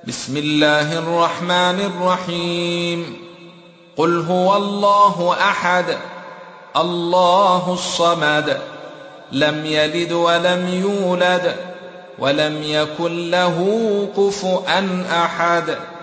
بسم الله الرحمن الرحيم. قل هو الله أحد الله الصمد لم يلد ولم يولد ولم يكن له كفؤا أحد.